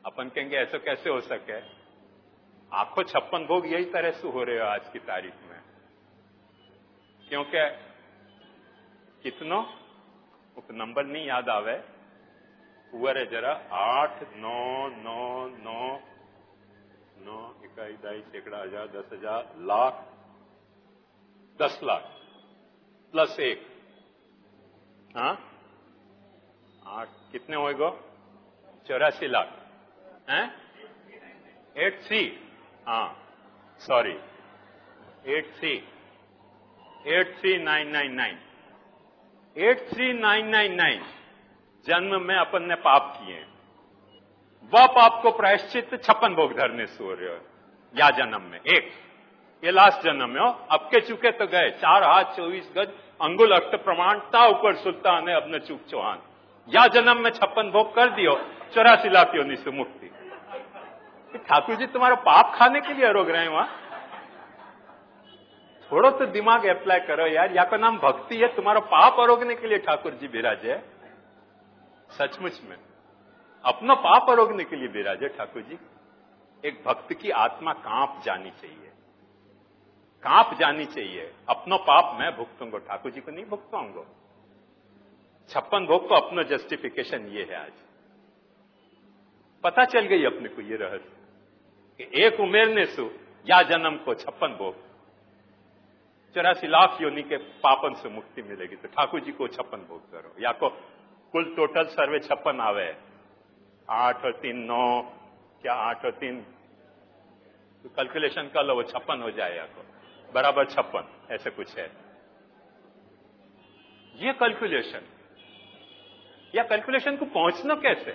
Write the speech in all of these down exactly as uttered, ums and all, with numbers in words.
अपन कहेंगे ऐसा कैसे हो सके, आखो छप्पन भोग यही तरह से हो रहे हो आज की तारीख में, क्योंकि कितनो नंबर नहीं याद आवे, हुआ जरा आठ नौ नौ नौ नौ इकाई दाई सैकड़ा हजार दस हजार लाख दस लाख प्लस एक, हाँ आठ कितने होएगा, चौरासी लाख हैं, एट थ्री, हाँ sorry eight three eight three nine nine nine eight three nine nine nine जन्म में अपन ने पाप किए, वह पाप को प्रायश्चित छप्पन भोग धरने से हो रहे हो या जन्म में एक, ये लास्ट जन्म में हो, अब के चुके तो गए, चार हाथ चौबीस गज अंगुल अष्ट प्रमाण ता ऊपर सुल्तान है अपने चूक चौहान, या जन्म में छप्पन भोग कर दियो, चौरासी लाख योनि से मुक्ति। ठाकुर जी तुम्हारा पाप खाने के लिए रोक रहे हैं वहां, थोड़ा तो दिमाग अप्लाई करो यार, या का नाम भक्ति है, तुम्हारा पाप अरोगने के लिए ठाकुर जी विराजे, सचमुच में अपना पाप अरोगने के लिए विराजे ठाकुर जी। एक भक्त की आत्मा कांप जानी चाहिए, कांप जानी चाहिए, अपनो पाप मैं भुगतूंगा, ठाकुर जी को नहीं भुगताऊंगा। छप्पन भोग को अपना जस्टिफिकेशन ये है, आज पता चल गई अपने को ये रहस्य कि एक उमेरने सु या जन्म को छप्पन भोग, चौरासी लाख योनि के पापन से मुक्ति मिलेगी, तो ठाकुर जी को छप्पन भोग करो, या को कुल टोटल सर्वे छप्पन आवे, आठ और तीन नौ, क्या आठ और तीन तो कैलकुलेशन कर लो, वो छप्पन हो जाए, या को बराबर छप्पन, ऐसे कुछ है ये कैलकुलेशन। या कैलकुलेशन को पहुंचना कैसे,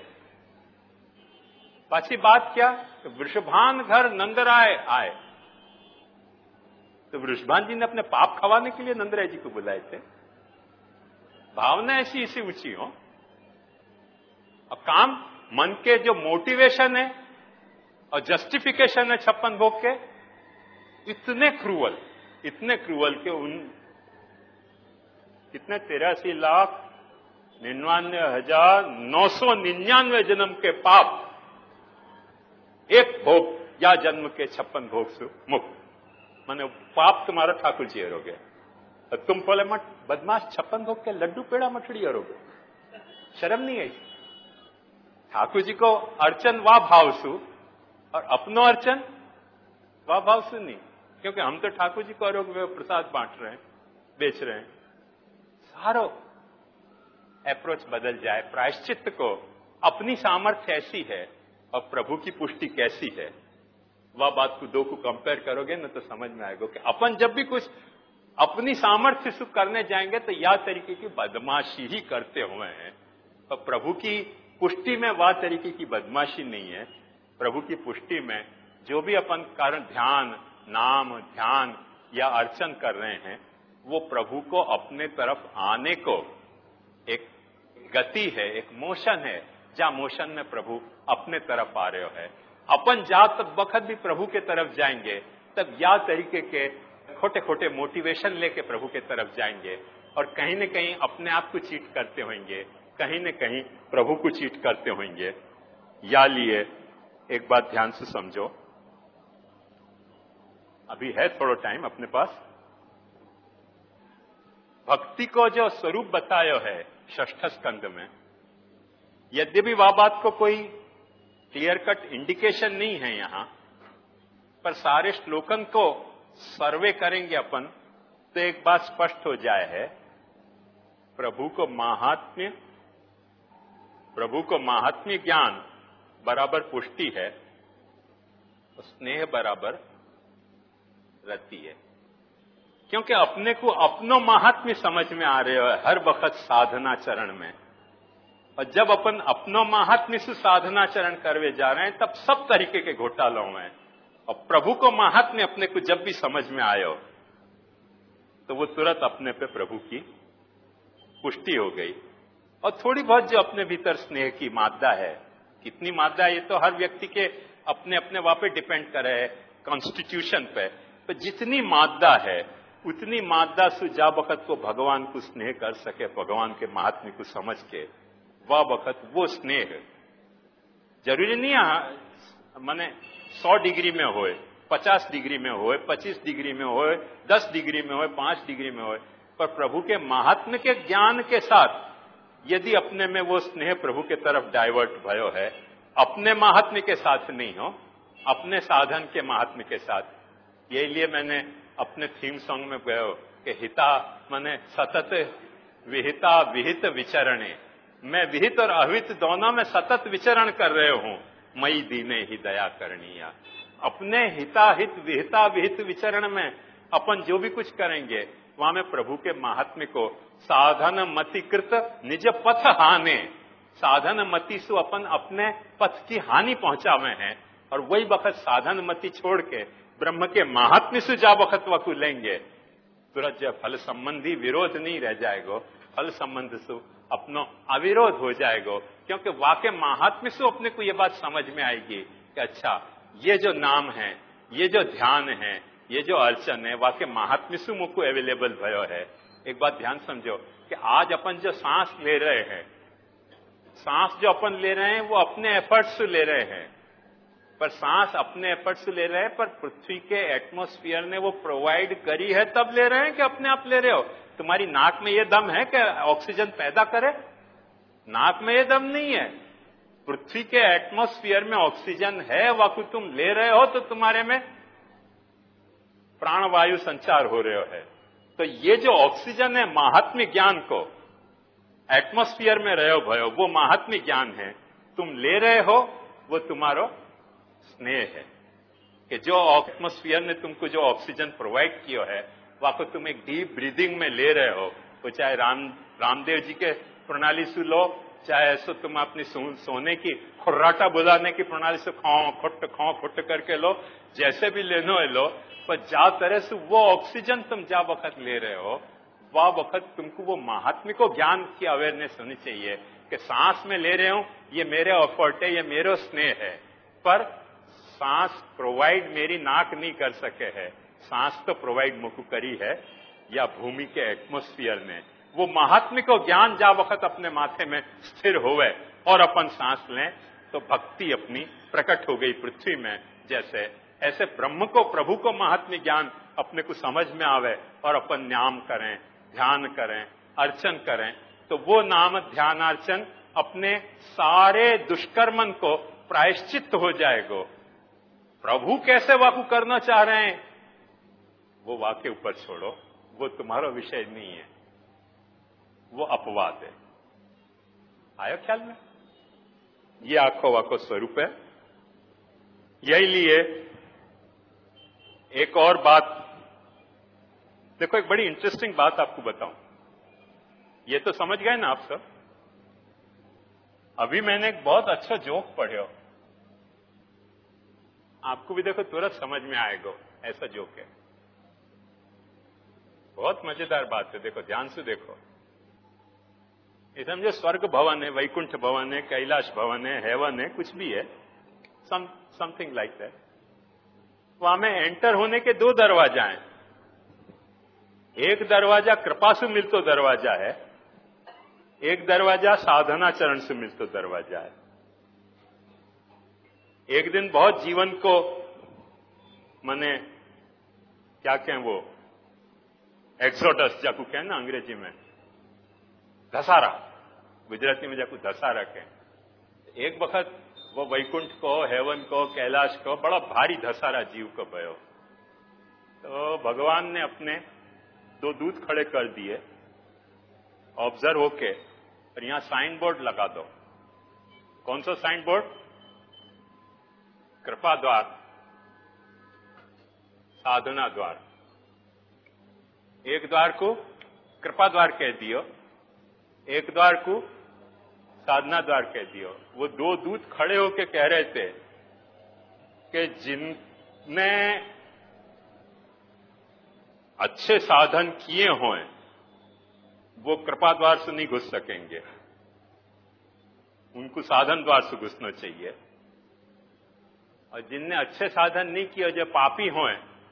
पाछी बात क्या, तो वृषभान घर नंदराय आए, तो वृषभान जी ने अपने पाप खवाने के लिए नंदराय जी को बुलाए थे। भावना ऐसी इसी ऊंची हो, और काम मन के जो मोटिवेशन है और जस्टिफिकेशन है छप्पन भोग के, इतने क्रूअल, इतने क्रूअल के उन कितने तिरासी लाख निन्यानवे हजार नौ सौ निन्यानवे जन्म के पाप एक भोग या जन्म के छप्पन भोग से मुक्त, माने पाप तुम्हारा ठाकुर जी हरोगे, और तुम बोले मत बदमाश छप्पन भोग के लड्डू पेड़ा मठड़ी हरोगे, शर्म नहीं आई। ठाकुर जी को अर्चन वा भाव सु और अपनो अर्चन वा भाव सु नहीं, क्योंकि हम तो ठाकुर जी को आरोग्य प्रसाद बांट रहे हैं, बेच रहे हैं। सारो अप्रोच बदल जाए, प्रायश्चित को अपनी सामर्थ्य ऐसी है और प्रभु की पुष्टि कैसी है, वह बात को दो को कंपेयर करोगे ना तो समझ में आएगा कि अपन जब भी कुछ अपनी सामर्थ्य से करने जाएंगे तो यह तरीके की बदमाशी ही करते हुए हैं, और प्रभु की पुष्टि में वह तरीके की बदमाशी नहीं है। प्रभु की पुष्टि में जो भी अपन कारण ध्यान, नाम, ध्यान या अर्चन कर रहे हैं, वो प्रभु को अपने तरफ आने को एक गति है, एक मोशन है, जहां मोशन में प्रभु अपने तरफ आ रहे है। अपन जात वक्त भी प्रभु के तरफ जाएंगे, तब या तरीके के खोटे खोटे मोटिवेशन लेके प्रभु के तरफ जाएंगे, और कहीं न कहीं अपने आप को चीट करते होंगे, कहीं न कहीं प्रभु को चीट करते होंगे। या लिए एक बात ध्यान से समझो, अभी है थोड़ा टाइम अपने पास। भक्ति को जो स्वरूप बतायो है षष्ठ स्कंद में, यद्यपि वह बात को कोई क्लियर कट इंडिकेशन नहीं है यहां, पर सारे श्लोकन को सर्वे करेंगे अपन तो एक बात स्पष्ट हो जाए है, प्रभु को महात्म्य प्रभु को महात्म्य ज्ञान बराबर पुष्टि है, स्नेह बराबर रति है। क्योंकि अपने को अपनो महात्म्य समझ में आ रहे हो हर वक्त साधना चरण में, और जब अपन अपनो महात्म्य से साधना चरण करवे जा रहे हैं तब सब तरीके के घोटालों में, और प्रभु को महात्म्य अपने को जब भी समझ में आयो तो वो तुरंत अपने पे प्रभु की पुष्टि हो गई। और थोड़ी बहुत जो अपने भीतर स्नेह की मादा है, कितनी मादा है ये तो हर व्यक्ति के अपने अपने वहां पे डिपेंड करे है, कॉन्स्टिट्यूशन पे, तो जितनी मादा है उतनी मादा से जा वक्त को भगवान को स्नेह कर सके, भगवान के महात्म्य को समझ के, वह वक्त वो स्नेह जरूरी नहीं मैंने सौ डिग्री में होए, पचास डिग्री में होए, पच्चीस डिग्री में होए, दस डिग्री में होए, पांच डिग्री में होए, पर प्रभु के महात्म्य के ज्ञान के साथ यदि अपने में वो स्नेह प्रभु के तरफ डाइवर्ट भयो है, अपने महात्म्य के साथ नहीं हो, अपने साधन के महात्म्य के साथ। ये लिए मैंने अपने थीम सॉन्ग में गयो कि हिता माने सतत विहिता विहित विचरणे, मैं विहित और अविहित दोनों में सतत विचरण कर रहे हूं, मई दीने ही दया करनिया। अपने हिताहित विहिता विहित विचरण में अपन जो भी कुछ करेंगे वहां में प्रभु के महात्म्य को साधन मतिकृत निज पथ हाने, साधन मति सु अपन अपने पथ की हानि पहुंचावे हैं, और वही वक्त साधन मति छोड़ के ब्रह्म के महात्म्य से जा वक्त वकु लेंगे, तुरंत जो फल संबंधी विरोध नहीं रह जाएगा, फल संबंध से अपनो अविरोध हो जाएगा। क्योंकि वाकई महात्म्य से अपने को ये बात समझ में आएगी कि अच्छा ये जो नाम है, ये जो ध्यान है, ये जो अर्चन है, वाकई महात्म्य से मुझको अवेलेबल भयो है। एक बात ध्यान समझो कि आज अपन जो सांस ले रहे हैं, सांस जो अपन ले रहे हैं वो अपने एफर्ट से ले रहे हैं, पर सांस अपने एफर्ट से ले रहे हैं, पर पृथ्वी के एटमॉस्फेयर ने वो प्रोवाइड करी है तब ले रहे हैं कि अपने आप ले रहे हो? तुम्हारी नाक में ये दम है कि ऑक्सीजन पैदा करे? नाक में ये दम नहीं है। पृथ्वी के एटमॉस्फेयर में ऑक्सीजन है, वाकु तुम ले रहे हो तो तुम्हारे में प्राणवायु संचार हो रहे हो है। तो ये जो ऑक्सीजन है महात्म्य ज्ञान को एटमॉस्फेयर में रहे हो भयो, वो महात्म्य ज्ञान है, तुम ले रहे हो, वो तुम्हारो स्नेह है कि जो एटमॉस्फेयर ने तुमको जो ऑक्सीजन प्रोवाइड किया है वाको तुम एक डीप ब्रीदिंग में ले रहे हो। वो चाहे राम रामदेव जी के प्रणाली से लो, चाहे ऐसा तुम अपनी सो, सोने की खुर्राटा बुलाने की प्रणाली से खाओ खुट खाओ खुट करके लो, जैसे भी लेनो है लो, पर जा तरह से वो ऑक्सीजन तुम जा वक्त ले रहे हो, वह वक्त तुमको वो महात्म्य को ज्ञान की अवेयरनेस होनी चाहिए कि सांस में ले रहे हो, ये मेरे एफर्ट है, ये मेरा स्नेह है, पर सांस प्रोवाइड मेरी नाक नहीं कर सके है, सांस तो प्रोवाइड मुझको करी है या भूमि के एटमॉस्फेयर ने। वो महात्म्य को ज्ञान जा वक्त अपने माथे में स्थिर होवे और अपन सांस लें तो भक्ति अपनी प्रकट हो गई पृथ्वी में। जैसे ऐसे ब्रह्म को प्रभु को महात्म्य ज्ञान अपने को समझ में आवे और अपन नाम करें, ध्यान करें, अर्चन करें, तो वो नाम ध्यान अर्चन अपने सारे दुष्कर्मन को प्रायश्चित हो जाएगा। प्रभु कैसे वाकु करना चाह रहे हैं वो वाक्य ऊपर छोड़ो, वो तुम्हारा विषय नहीं है, वो अपवाद है। आयो ख्याल में? ये आखो वाको स्वरूप है। यही लिए एक और बात देखो, एक बड़ी इंटरेस्टिंग बात आपको बताऊं। ये तो समझ गए ना आप सब? अभी मैंने एक बहुत अच्छा जोक पढ़ा, आपको भी देखो तुरंत समझ में आएगा, ऐसा जोक है, बहुत मजेदार बात है। देखो ध्यान से देखो, ये समझो स्वर्ग भवन है, वैकुंठ भवन है, कैलाश भवन है, हेवन है, कुछ भी है, सम समथिंग लाइक दैट। वहां में एंटर होने के दो दरवाजा हैं। एक दरवाजा कृपा से मिलतो दरवाजा है, एक दरवाजा साधना चरण से मिलतो दरवाजा है। एक दिन बहुत जीवन को माने क्या कहें, वो एक्सोडस जाकू कहें ना अंग्रेजी में, धसारा, गुजराती में जाकू धसारा कहें। एक वक्त वो वैकुंठ को, हेवन को, कैलाश को बड़ा भारी धसारा जीव को भयो, तो भगवान ने अपने दो दूत खड़े कर दिए, ऑब्जर्व होके, और यहां साइन बोर्ड लगा दो। कौन सा साइन बोर्ड? कृपा द्वार, साधना द्वार। एक द्वार को कृपा द्वार कह दियो, एक द्वार को साधना द्वार कह दियो। वो दो दूत खड़े होके कह रहे थे कि जिनने अच्छे साधन किए हों वो कृपा द्वार से नहीं घुस सकेंगे, उनको साधन द्वार से घुसना चाहिए। और जिनने अच्छे साधन नहीं किए, जो पापी हों,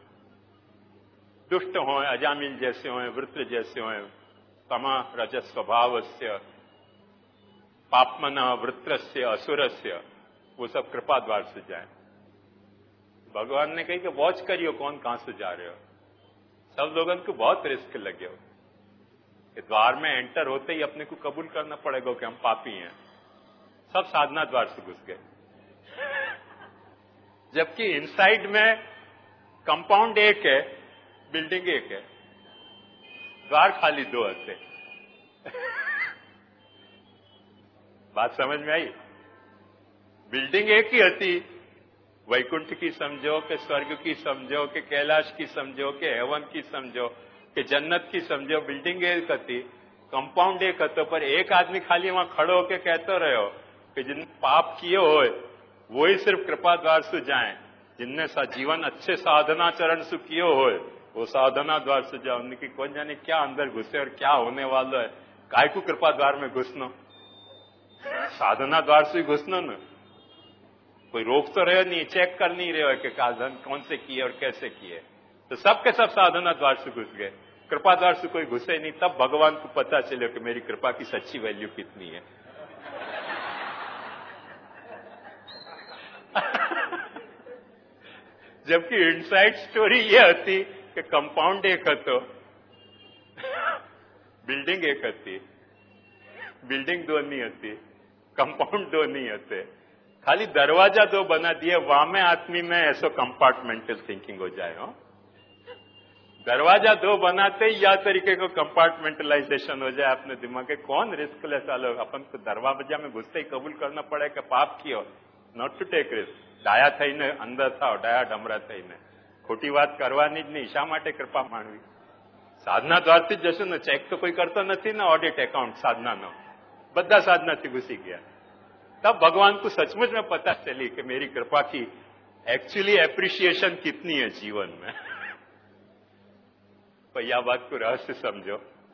दुष्ट हों, अजामिल जैसे हों, वृत्र जैसे हों, तमा रजस स्वभावस्य पापमन वृत्रस्य असुरस्य, वो सब कृपा द्वार से जाए। भगवान ने कही कि वॉच करियो कौन कहां से जा रहे हो। सब लोगों को बहुत रिस्क लगे हो कि द्वार में एंटर होते ही अपने को कबूल करना पड़ेगा कि हम पापी हैं। सब साधना द्वार से घुस गए, जबकि इनसाइड में कंपाउंड एक है, बिल्डिंग एक है, द्वार खाली दो हते। बात समझ में आई? बिल्डिंग एक ही हती, वैकुंठ की समझो कि स्वर्ग की समझो कि कैलाश की समझो कि हेवन की समझो कि जन्नत की समझो, बिल्डिंग एक हती, कंपाउंड एक हतो, पर एक आदमी खाली वहां खड़ो होके कहते रहो कि जिन पाप किए हो वो ही सिर्फ कृपा द्वार से जाए, जिनने सा जीवन अच्छे साधना चरण से किए हो वो साधना द्वार से जाओ। उनकी कौन जाने क्या अंदर घुसे और क्या होने वाला है। काय को कृपा द्वार में घुसनो, साधना द्वार से घुसनो न। कोई रोक तो रहे नहीं, चेक कर नहीं रहे हो कि साधन कौन से किए और कैसे किए। तो सब के सब साधना द्वार से घुस गए, कृपा द्वार से कोई घुसे नहीं। तब भगवान को पता चले कि मेरी कृपा की सच्ची वैल्यू कितनी है। जबकि इनसाइड स्टोरी ये होती कि कंपाउंड एक हतो, बिल्डिंग एक हती, बिल्डिंग दो नहीं होती, कंपाउंड दो नहीं होते, खाली दरवाजा दो बना दिए। वामे आदमी में ऐसो कंपार्टमेंटल थिंकिंग हो जाए। हो दरवाजा दो बनाते ही या तरीके को कंपार्टमेंटलाइजेशन हो जाए अपने दिमाग के। कौन रिस्क ले चालो, अपन को दरवाजा में घुसते ही कबूल करना पड़े कि पाप कियो, नॉट टू टेक रिस्क। ડાયા થઈને અંદર થાવ, ડાયા ડમરા થઈને ખોટી વાત કરવાની જ નહીં। શા માટે કૃપા માંગવી? સાધના દ્વારથી જ જશું ને, ચેક તો કોઈ કરતો નથી ને, ઓડિટ એકાઉન્ટ સાધનાનો, બધા સાધનાથી ઘુસી ગયા। तब भगवान को सचमुच में पता चली कि मेरी कृपा की एक्चुअली एप्रिसिएशन कितनी है जीवन में। तो यह बात को रहस्य समझो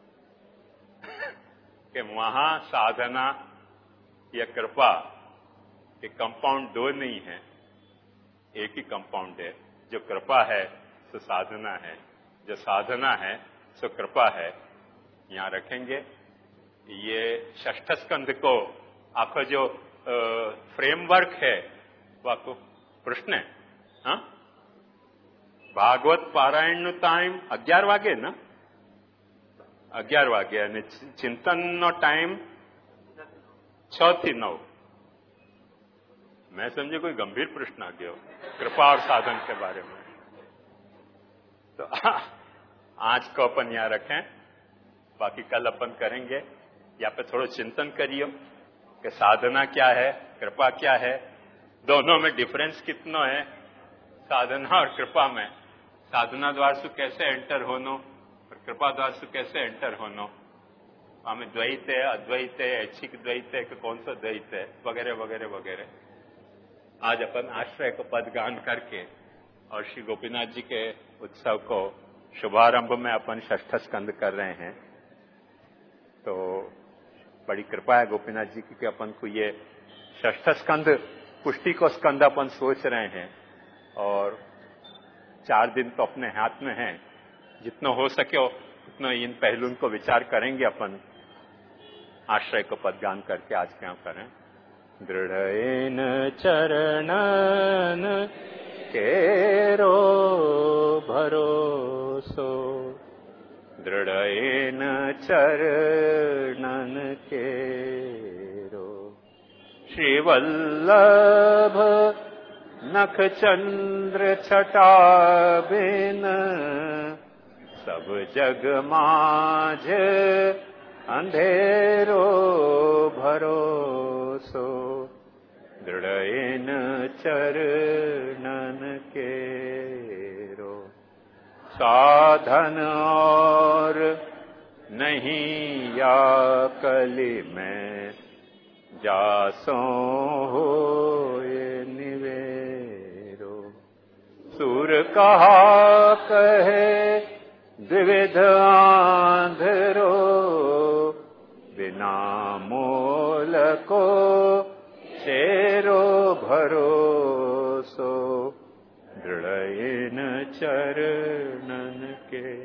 कि वहां साधना या कृपा के कंपाउंड दो नहीं है, एक ही कंपाउंड है। जो कृपा है सो साधना है, जो साधना है सो कृपा है। यहां रखेंगे ये षष्ठ स्कंध को आखो जो फ्रेमवर्क है वो आपको प्रश्न है। हाँ, भागवत पारायण नो टाइम अग्यार वागे ना, अग्यार वागे અને ચિંતનનો टाइम छ થી नौ। मैं समझे कोई गंभीर प्रश्न आ गया कृपा और साधन के बारे में। तो आज को अपन यहां रखें, बाकी कल अपन करेंगे। या पे थोड़ा चिंतन करियो कि साधना क्या है, कृपा क्या है, दोनों में डिफरेंस कितना है साधना और कृपा में। साधना द्वार से कैसे एंटर होनो और कृपा द्वार से कैसे एंटर होनो, हमें द्वैत है, अद्वैत है, ऐच्छिक द्वैत है कि कौन सा द्वैत है, वगैरह वगैरह वगैरह। आज अपन आश्रय को पदगान करके और श्री गोपीनाथ जी के उत्सव को शुभारंभ में अपन षष्ठ स्कंद कर रहे हैं। तो बड़ी कृपा है गोपीनाथ जी की कि अपन को ये षष्ठ स्कंद पुष्टि को स्कंद अपन सोच रहे हैं। और चार दिन तो अपने हाथ में है, जितना हो सके उतना इन पहलुओं को विचार करेंगे अपन। आश्रय को पदगान करके आज क्या करें। दृढ़ेन चरणन केरो भरोसो, दृढ़ेन चरणन केरो, श्रीवल्लभ नख चंद्र छटा बिन, सब जग माझ अंधेरो भरोसो, दृढ़ेन चरणन केरो। साधन और नहीं या कली में, जासो होए निवेरो। सुर कहा कहे द्विविध आंधरो, बिना मोल को शेरो भरोसो, दृढ़ेन चरणन के।